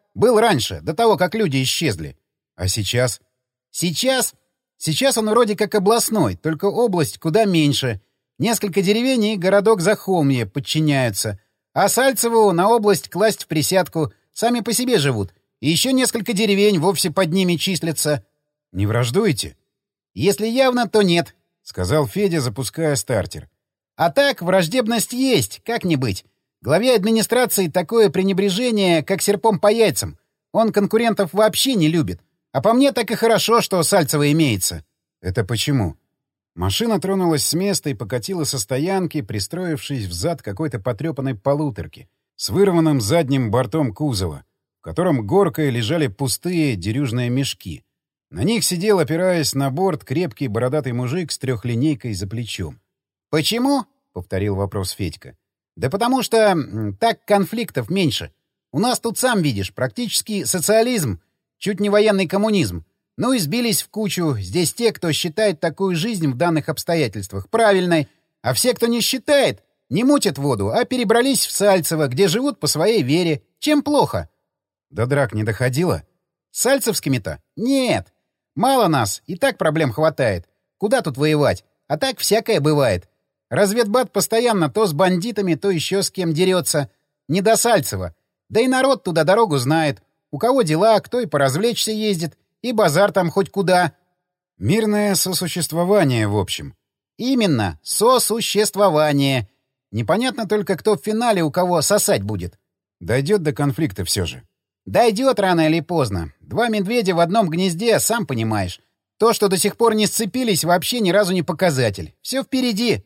Был раньше, до того, как люди исчезли. А сейчас? Сейчас? Сейчас он вроде как областной, только область куда меньше. Несколько деревень и городок Захолмье подчиняются. А Сальцеву на область класть в присядку. Сами по себе живут. И еще несколько деревень вовсе под ними числятся. Не враждуете? Если явно, то нет, — сказал Федя, запуская стартер. А так, враждебность есть, как не быть. Главе администрации такое пренебрежение, как серпом по яйцам. Он конкурентов вообще не любит. А по мне так и хорошо, что Сальцево имеется. Это почему? Машина тронулась с места и покатила со стоянки, пристроившись взад какой-то потрепанной полуторки с вырванным задним бортом кузова, в котором горкой лежали пустые дерюжные мешки. На них сидел, опираясь на борт, крепкий бородатый мужик с трехлинейкой за плечом. «Почему?» — повторил вопрос Федька. «Да потому что м, так конфликтов меньше. У нас тут, сам видишь, практически социализм, чуть не военный коммунизм. Ну и сбились в кучу. Здесь те, кто считает такую жизнь в данных обстоятельствах правильной, а все, кто не считает, не мутят воду, а перебрались в Сальцево, где живут по своей вере. Чем плохо?» «До драк не доходило?» «С сальцевскими-то? Нет. Мало нас, и так проблем хватает. Куда тут воевать? А так всякое бывает. Разведбат постоянно то с бандитами, то еще с кем дерется. Не до Сальцева. Да и народ туда дорогу знает. У кого дела, кто и поразвлечься ездит, и базар там хоть куда». «Мирное сосуществование, в общем». «Именно, сосуществование. Непонятно только, кто в финале у кого сосать будет». «Дойдет до конфликта все же». «Дойдет рано или поздно. Два медведя в одном гнезде, сам понимаешь. То, что до сих пор не сцепились, вообще ни разу не показатель. Все впереди».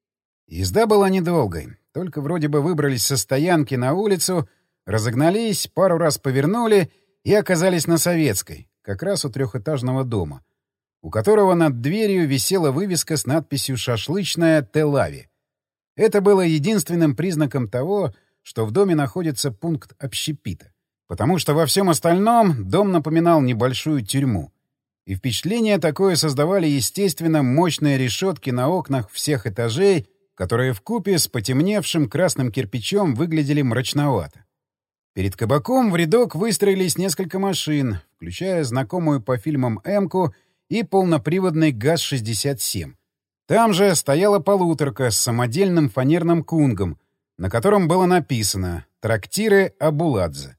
Езда была недолгой. Только вроде бы выбрались со стоянки на улицу, разогнались, пару раз повернули и оказались на Советской, как раз у трехэтажного дома, у которого над дверью висела вывеска с надписью «Шашлычная Телави». Это было единственным признаком того, что в доме находится пункт общепита, потому что во всем остальном дом напоминал небольшую тюрьму. И впечатление такое создавали, естественно, мощные решетки на окнах всех этажей, которые вкупе с потемневшим красным кирпичом выглядели мрачновато. Перед кабаком в рядок выстроились несколько машин, включая знакомую по фильмам «Эмку» и полноприводный ГАЗ шестьдесят семь. Там же стояла полуторка с самодельным фанерным кунгом, на котором было написано «Трактиры Абуладзе».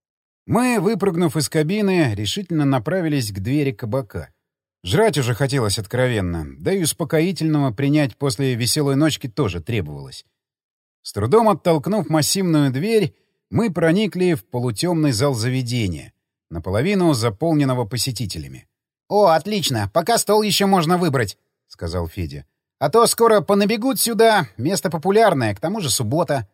Мы, выпрыгнув из кабины, решительно направились к двери кабака. Жрать уже хотелось откровенно, да и успокоительного принять после веселой ночки тоже требовалось. С трудом оттолкнув массивную дверь, мы проникли в полутемный зал заведения, наполовину заполненного посетителями. «О, отлично! Пока стол еще можно выбрать», — сказал Федя. «А то скоро понабегут сюда. Место популярное, к тому же суббота».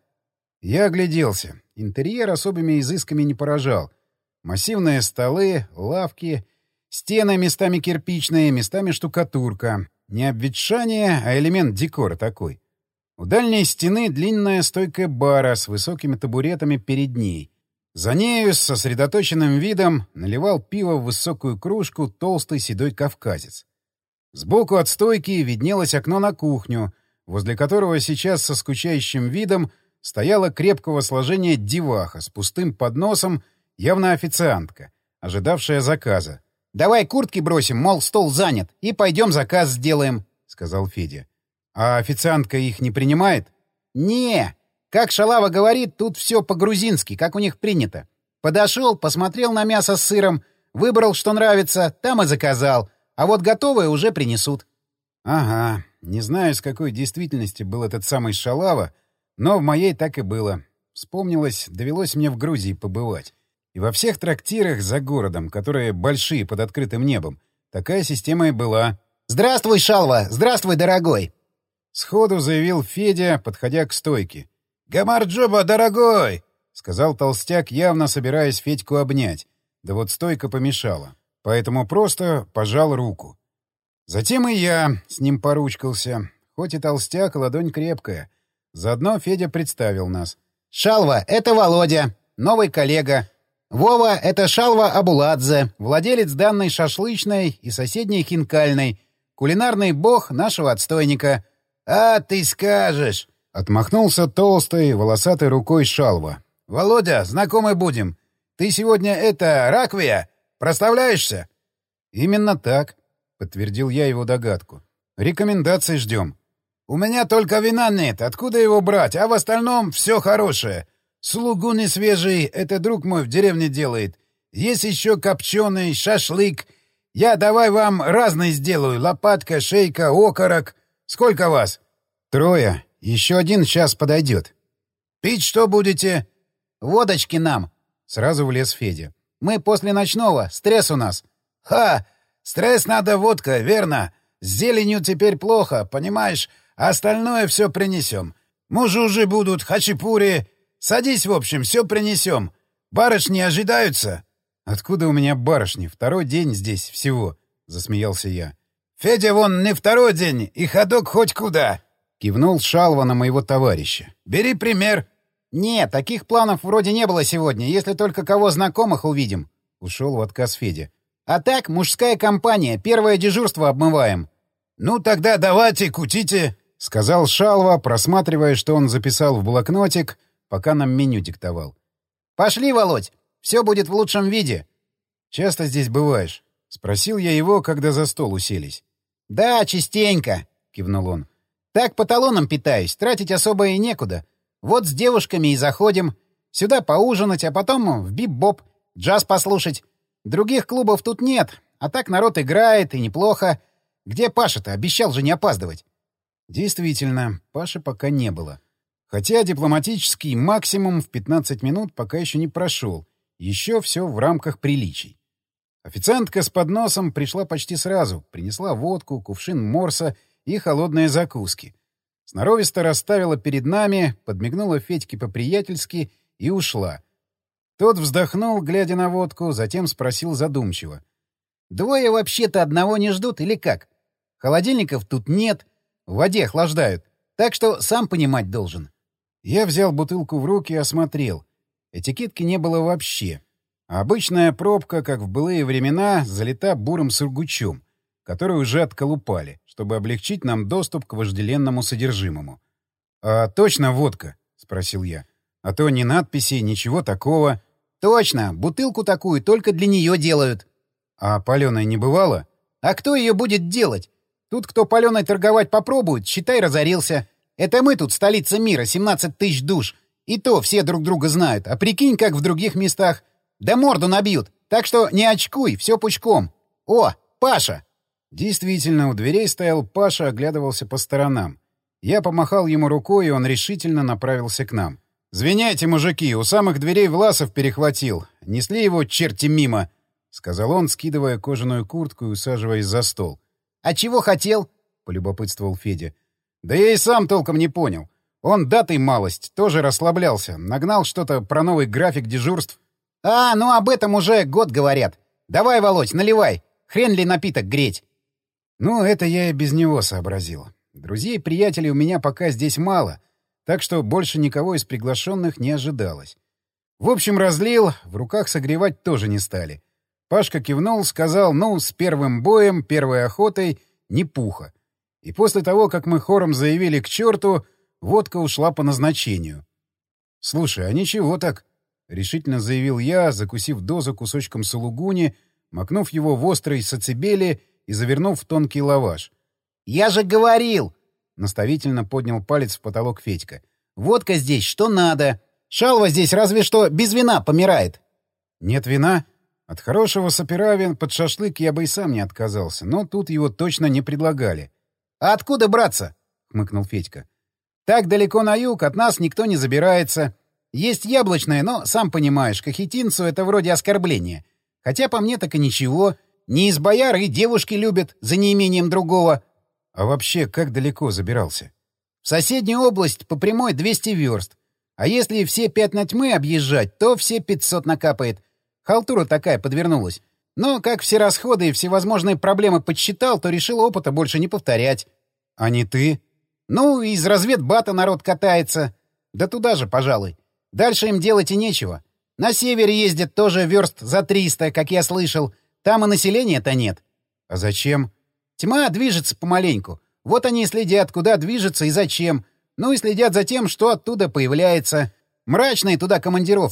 Я огляделся. Интерьер особыми изысками не поражал. Массивные столы, лавки, стены местами кирпичные, местами штукатурка. Не обветшание, а элемент декора такой. У дальней стены длинная стойка бара с высокими табуретами перед ней. За нею с сосредоточенным видом наливал пиво в высокую кружку толстый седой кавказец. Сбоку от стойки виднелось окно на кухню, возле которого сейчас со скучающим видом стояла крепкого сложения деваха с пустым подносом, явно официантка, ожидавшая заказа. «Давай куртки бросим, мол, стол занят, и пойдем заказ сделаем», — сказал Федя. «А официантка их не принимает?» «Не. Как Шалава говорит, тут все по-грузински, как у них принято. Подошел, посмотрел на мясо с сыром, выбрал, что нравится, там и заказал. А вот готовое уже принесут». «Ага. Не знаю, с какой действительности был этот самый Шалава, но в моей так и было. Вспомнилось, довелось мне в Грузии побывать. И во всех трактирах за городом, которые большие под открытым небом, такая система и была». «Здравствуй, Шалва! Здравствуй, дорогой!» Сходу заявил Федя, подходя к стойке. «Гамарджоба, дорогой!» — сказал толстяк, явно собираясь Федьку обнять. Да вот стойка помешала. Поэтому просто пожал руку. Затем и я с ним поручкался. Хоть и толстяк, ладонь крепкая. Заодно Федя представил нас. «Шалва — это Володя, новый коллега. Вова — это Шалва Абуладзе, владелец данной шашлычной и соседней хинкальной, кулинарный бог нашего отстойника». «А ты скажешь!» — отмахнулся толстой, волосатой рукой Шалва. «Володя, знакомы будем. ты сегодня это, раквия? Проставляешься?» «Именно так», — подтвердил я его догадку. «Рекомендаций ждем». «У меня только вина нет. Откуда его брать? А в остальном все хорошее. Слугу не свежий, это друг мой в деревне делает. Есть еще копченый, шашлык. Я давай вам разный сделаю. Лопатка, шейка, окорок. Сколько вас?» «Трое. Еще один сейчас подойдет». «Пить что будете?» «Водочки нам», — сразу влез Федя. «Мы после ночного. Стресс у нас». «Ха! Стресс надо водка, верно? С зеленью теперь плохо, понимаешь? А остальное все принесем. Мужу-жи будут, хачапури. Садись, в общем, все принесем. Барышни ожидаются». «Откуда у меня барышни? Второй день здесь всего», — засмеялся я. «Федя вон не второй день, и ходок хоть куда», — кивнул Шалва на моего товарища. «Бери пример». «Нет, таких планов вроде не было сегодня, если только кого знакомых увидим», — ушел в отказ Федя. «А так, мужская компания, первое дежурство обмываем». «Ну тогда давайте, кутите», — сказал Шалва, просматривая, что он записал в блокнотик, пока нам меню диктовал. «Пошли, Володь, все будет в лучшем виде». «Часто здесь бываешь?» — спросил я его, когда за стол уселись. «Да, частенько», — кивнул он. «Так по талонам питаюсь, тратить особо и некуда. Вот с девушками и заходим. Сюда поужинать, а потом в бип-боп, джаз послушать. Других клубов тут нет, а так народ играет, и неплохо. Где Паша-то? Обещал же не опаздывать». Действительно, Паши пока не было. Хотя дипломатический максимум в пятнадцать минут пока еще не прошел. Еще все в рамках приличий. Официантка с подносом пришла почти сразу, принесла водку, кувшин морса и холодные закуски. Сноровисто расставила перед нами, подмигнула Федьке по-приятельски и ушла. Тот вздохнул, глядя на водку, затем спросил задумчиво. «Двое вообще-то одного не ждут или как? Холодильников тут нет, в воде охлаждают, так что сам понимать должен». Я взял бутылку в руки и осмотрел. Этикетки не было вообще. А обычная пробка, как в былые времена, залита бурым сургучом, который уже отколупали, чтобы облегчить нам доступ к вожделенному содержимому. «А точно водка?» — спросил я. «А то ни надписи, ничего такого». «Точно! Бутылку такую только для нее делают». «А паленой не бывало?» «А кто ее будет делать? Тут кто паленой торговать попробует, считай, разорился. Это мы тут столица мира, семнадцать тысяч душ. И то все друг друга знают. А прикинь, как в других местах. Да морду набьют. Так что не очкуй, все пучком. О, Паша!» Действительно, у дверей стоял Паша, оглядывался по сторонам. Я помахал ему рукой, и он решительно направился к нам. «Звиняйте, мужики, у самых дверей Власов перехватил. Несли его черти мимо», — сказал он, скидывая кожаную куртку и усаживаясь за стол. «А чего хотел?» — полюбопытствовал Федя. «Да я и сам толком не понял. Он датой малость, тоже расслаблялся, нагнал что-то про новый график дежурств». «А, ну об этом уже год говорят. Давай, Володь, наливай. Хрен ли напиток греть?» Ну, это я и без него сообразил. Друзей-приятелей у меня пока здесь мало, так что больше никого из приглашенных не ожидалось. В общем, разлил, в руках согревать тоже не стали. Пашка кивнул, сказал, ну, с первым боем, первой охотой, не пуха. И после того, как мы хором заявили к черту, водка ушла по назначению. «Слушай, а ничего так», — решительно заявил я, закусив дозу кусочком сулугуни, макнув его в острый сацебели и завернув в тонкий лаваш. «Я же говорил!» — наставительно поднял палец в потолок Федька. «Водка здесь что надо. Шалва здесь разве что без вина помирает». «Нет вина? От хорошего саперави под шашлык я бы и сам не отказался, но тут его точно не предлагали». «А откуда браться?» — хмыкнул Федька. «Так далеко на юг от нас никто не забирается. Есть яблочное, но, сам понимаешь, кахетинцу это вроде оскорбления. Хотя по мне так и ничего. Не из бояр и девушки любят, за неимением другого». «А вообще, как далеко забирался?» «В соседнюю область по прямой двести верст. А если все пять на тьмы объезжать, то все пятьсот накапает. Халтура такая подвернулась. Но как все расходы и всевозможные проблемы подсчитал, то решил опыта больше не повторять». «А не ты?» «Ну, из разведбата народ катается. Да туда же, пожалуй. Дальше им делать и нечего. На север ездят тоже верст за триста, как я слышал. Там и населения-то нет». «А зачем?» «Тьма движется помаленьку. Вот они и следят, куда движется и зачем. Ну и следят за тем, что оттуда появляется. Мрачные туда командировки.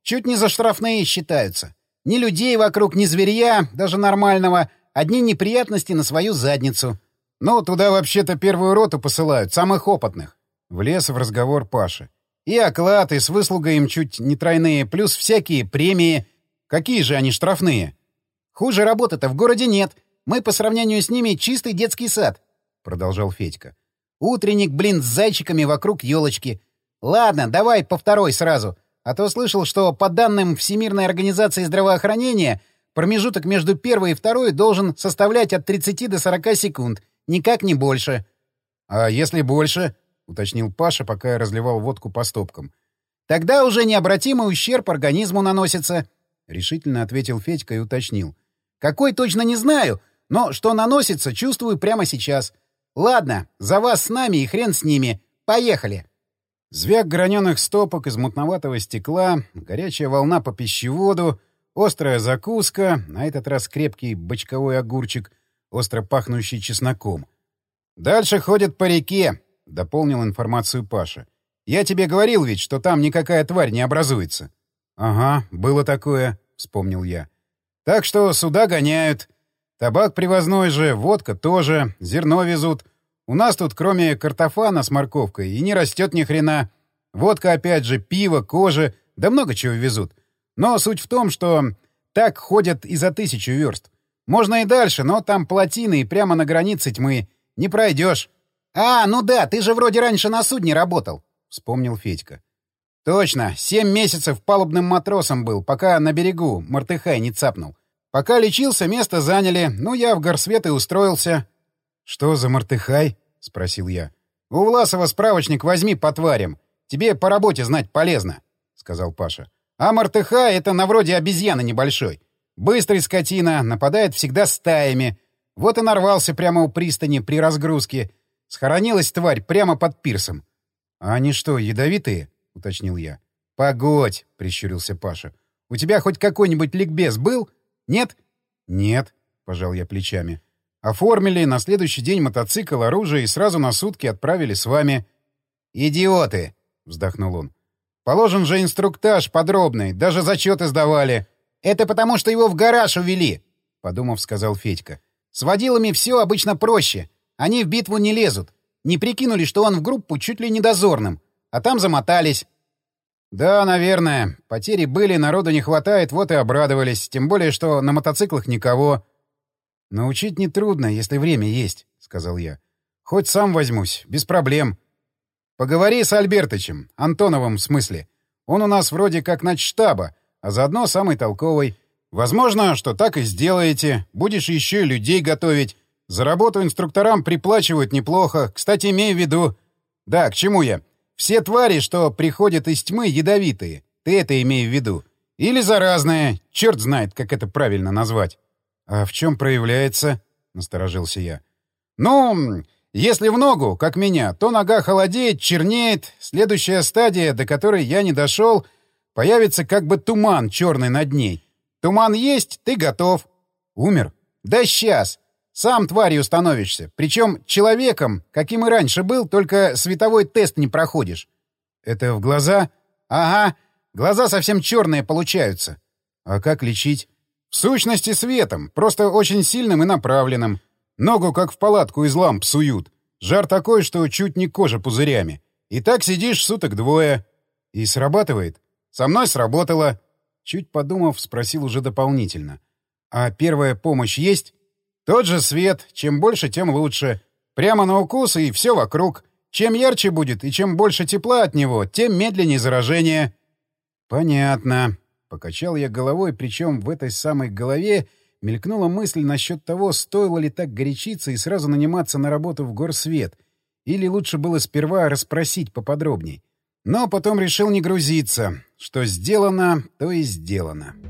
чуть не за штрафные считаются. Ни людей вокруг, ни зверья, даже нормального. Одни неприятности на свою задницу. Ну, туда вообще-то первую роту посылают, самых опытных. Влез в разговор Паша. И оклады с выслугой им чуть не тройные, плюс всякие премии. Какие же они штрафные? Хуже работы-то в городе нет. Мы по сравнению с ними чистый детский сад, — продолжал Федька. Утренник, блин, с зайчиками вокруг елочки. Ладно, давай по второй сразу. А то слышал, что по данным Всемирной организации здравоохранения промежуток между первой и второй должен составлять от тридцати до сорока секунд. Никак не больше. — А если больше? — уточнил Паша, пока я разливал водку по стопкам. — Тогда уже необратимый ущерб организму наносится, — решительно ответил Федька и уточнил. — Какой точно не знаю, но что наносится, чувствую прямо сейчас. Ладно, за вас с нами и хрен с ними. Поехали. Звяк граненых стопок из мутноватого стекла, горячая волна по пищеводу, острая закуска, на этот раз крепкий бочковой огурчик, остро пахнущий чесноком. «Дальше ходят по реке», — дополнил информацию Паша. «Я тебе говорил ведь, что там никакая тварь не образуется». «Ага, было такое», — вспомнил я. «Так что сюда гоняют. Табак привозной же, водка тоже, зерно везут. У нас тут кроме картофана с морковкой и не растет ни хрена. Водка опять же, пиво, кожа, да много чего везут. Но суть в том, что так ходят и за тысячу верст. Можно и дальше, но там плотины и прямо на границе тьмы. Не пройдешь». «А, ну да, ты же вроде раньше на судне работал», — вспомнил Федька. «Точно, семь месяцев палубным матросом был, пока на берегу Мартыхай не цапнул. Пока лечился, место заняли, ну я в горсвет и устроился». «Что за Мартыхай?» — спросил я. «У Власова справочник возьми по тварям. Тебе по работе знать полезно», — сказал Паша. «А Мартыхай — это на вроде обезьяны небольшой. Быстрый скотина, нападает всегда стаями. Вот и нарвался прямо у пристани при разгрузке. Схоронилась тварь прямо под пирсом». «А они что, ядовитые?» — уточнил я. «Погодь», — прищурился Паша. «У тебя хоть какой-нибудь ликбез был? Нет?» «Нет», — пожал я плечами. «Оформили, на следующий день мотоцикл, оружие и сразу на сутки отправили с вами». «Идиоты!» — вздохнул он. «Положен же инструктаж подробный, даже зачеты сдавали». «Это потому, что его в гараж увели», — подумав, сказал Федька. «С водилами все обычно проще. Они в битву не лезут. Не прикинули, что он в группу чуть ли не дозорным. А там замотались». «Да, наверное. Потери были, народу не хватает, вот и обрадовались. Тем более, что на мотоциклах никого». «Научить нетрудно, если время есть», — сказал я. «Хоть сам возьмусь, без проблем. Поговори с Альбертычем, Антоновым в смысле. Он у нас вроде как начштаба, а заодно самый толковый. Возможно, что так и сделаете. Будешь еще и людей готовить. За работу инструкторам приплачивают неплохо. Кстати, имей в виду... Да, к чему я? Все твари, что приходят из тьмы, ядовитые. Ты это имей в виду. Или заразные. Черт знает, как это правильно назвать». «А в чем проявляется?» — насторожился я. «Ну, если в ногу, как меня, то нога холодеет, чернеет. Следующая стадия, до которой я не дошел, появится как бы туман черный над ней. Туман есть, ты готов». «Умер?» «Да сейчас. Сам тварью становишься. Причем человеком, каким и раньше был, только световой тест не проходишь». «Это в глаза?» «Ага. Глаза совсем черные получаются». «А как лечить?» «В сущности, светом, просто очень сильным и направленным. Ногу как в палатку из ламп суют. Жар такой, что чуть не кожа пузырями. И так сидишь суток двое». «И срабатывает?» «Со мной сработало». Чуть подумав, спросил уже дополнительно. «А первая помощь есть?» «Тот же свет. Чем больше, тем лучше. Прямо на укус и все вокруг. Чем ярче будет и чем больше тепла от него, тем медленнее заражение». «Понятно». Покачал я головой, причем в этой самой голове мелькнула мысль насчет того, стоило ли так горячиться и сразу наниматься на работу в горсвет, или лучше было сперва расспросить поподробней. Но потом решил не грузиться. Что сделано, то и сделано.